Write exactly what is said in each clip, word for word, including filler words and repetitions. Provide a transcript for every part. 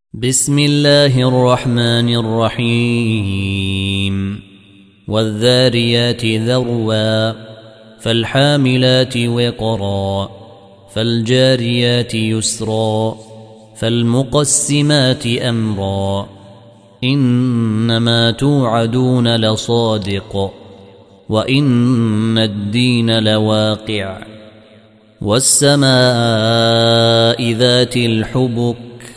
بسم الله الرحمن الرحيم والذاريات ذروا فالحاملات وقرا فالجاريات يسرا فالمقسمات أمرا إنما توعدون لصادق وإن الدين لواقع والسماء ذات الحبك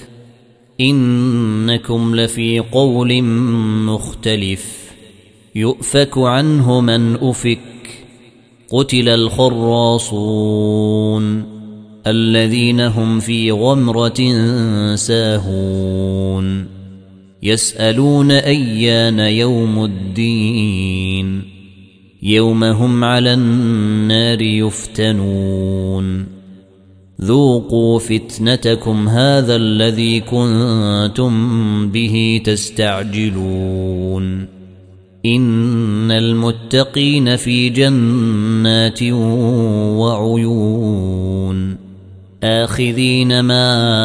إنكم لفي قول مختلف يؤفك عنه من أفك قتل الخراصون الذين هم في غمرة ساهون يسألون أيان يوم الدين يوم هم على النار يفتنون ذوقوا فتنتكم هذا الذي كنتم به تستعجلون إن المتقين في جنات وعيون آخذين ما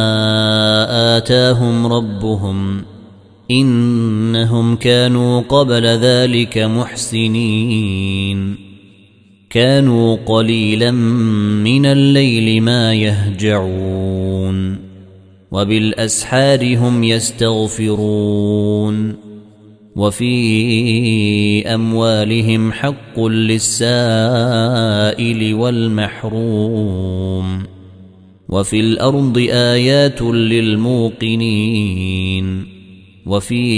آتاهم ربهم إنهم كانوا قبل ذلك محسنين كانوا قليلا من الليل ما يهجعون وبالأسحار هم يستغفرون وفي أموالهم حق للسائل والمحروم وفي الأرض آيات للموقنين وفي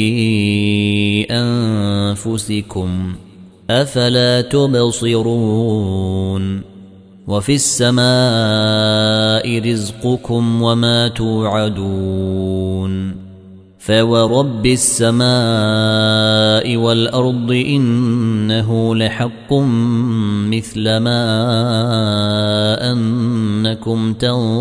أنفسكم أفلا تبصرون وفي السماء رزقكم وما توعدون فورب السماء والأرض إنه لحق مثل ما أنكم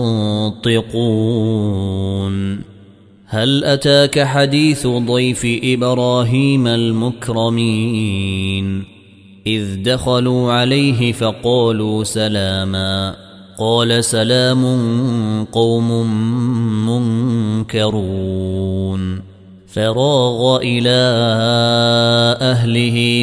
تنطقون هل أتاك حديث ضيف إبراهيم المكرمين إذ دخلوا عليه فقالوا سلاما قال سلام قوم منكرون فراغ إلى أهله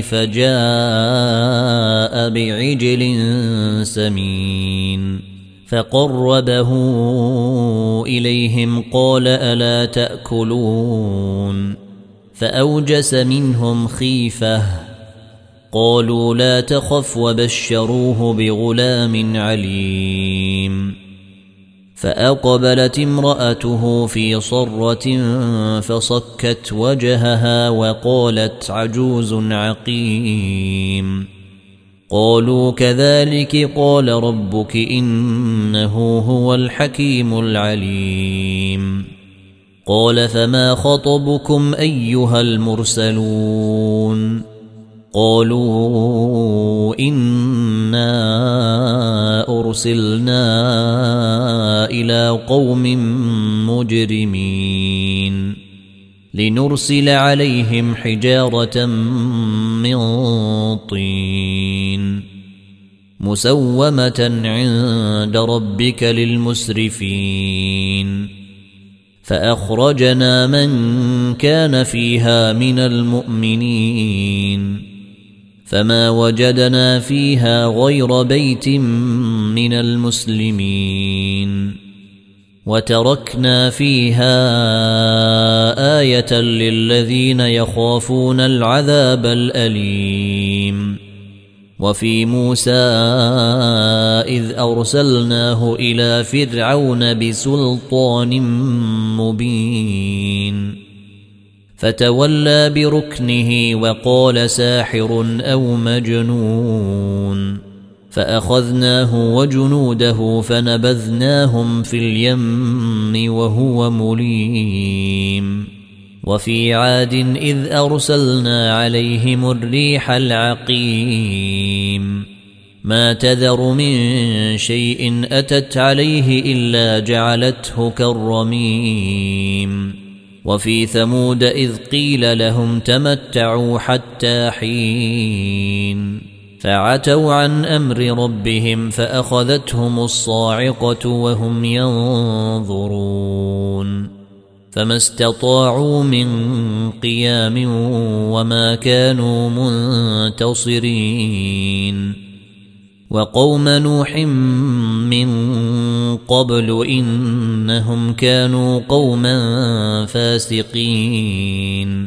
فجاء بعجل سمين فقربه إليهم قال ألا تأكلون فأوجس منهم خيفة قالوا لا تخف وبشروه بغلام عليم فأقبلت امرأته في صرة فصكت وجهها وقالت عجوز عقيم قالوا كذلك قال ربك إنه هو الحكيم العليم قال فما خطبكم أيها المرسلون قالوا إنا أرسلنا إلى قوم مجرمين لنرسل عليهم حجارة من طين مسومة عند ربك للمسرفين فأخرجنا من كان فيها من المؤمنين فما وجدنا فيها غير بيت من المسلمين وتركنا فيها آية للذين يخافون العذاب الأليم وفي موسى إذ أرسلناه إلى فرعون بسلطان مبين فتولى بركنه وقال ساحر أو مجنون فأخذناه وجنوده فنبذناهم في اليم وهو مليم وفي عاد إذ أرسلنا عليهم الريح العقيم ما تذر من شيء أتت عليه إلا جعلته كالرميم وفي ثمود إذ قيل لهم تمتعوا حتى حين فعتوا عن أمر ربهم فأخذتهم الصاعقة وهم ينظرون فما استطاعوا من قيام وما كانوا منتصرين وقوم نوح من قبل إنهم كانوا قوما فاسقين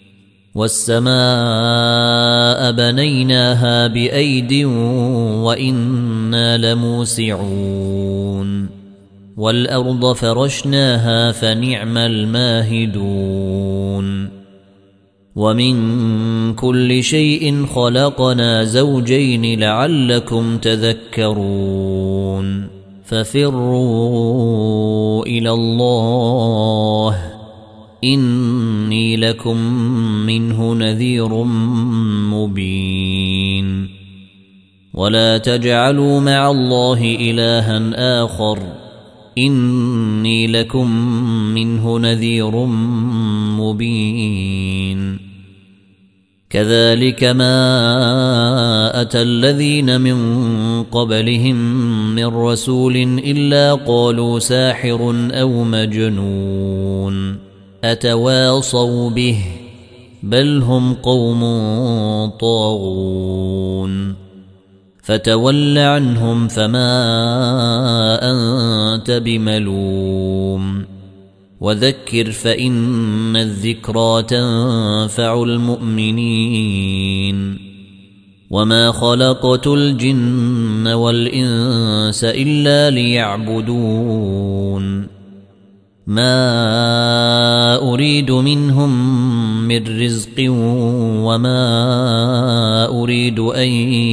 والسماء بنيناها بأيد وإنا لموسعون والأرض فرشناها فنعم الماهدون ومن كل شيء خلقنا زوجين لعلكم تذكرون ففروا إلى الله إني لكم منه نذير مبين ولا تجعلوا مع الله إلها آخر إني لكم منه نذير مبين كذلك ما أتى الذين من قبلهم من رسول إلا قالوا ساحر أو مجنون أتواصوا به بل هم قوم طاغون فتول عنهم فما أنت بملوم وذكر فإن الذكرى تنفع المؤمنين وما خلقت الجن والإنس إلا ليعبدون ما أريد منهم من رزق وما أريد أن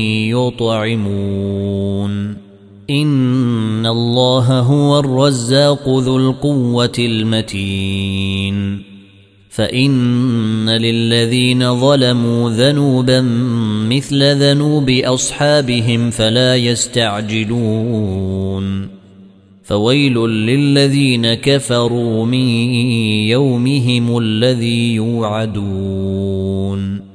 يطعمون إن الله هو الرزاق ذو القوة المتين فإن للذين ظلموا ذنوبا مثل ذنوب أصحابهم فلا يستعجلون فويل للذين كفروا من يومهم الذي يوعدون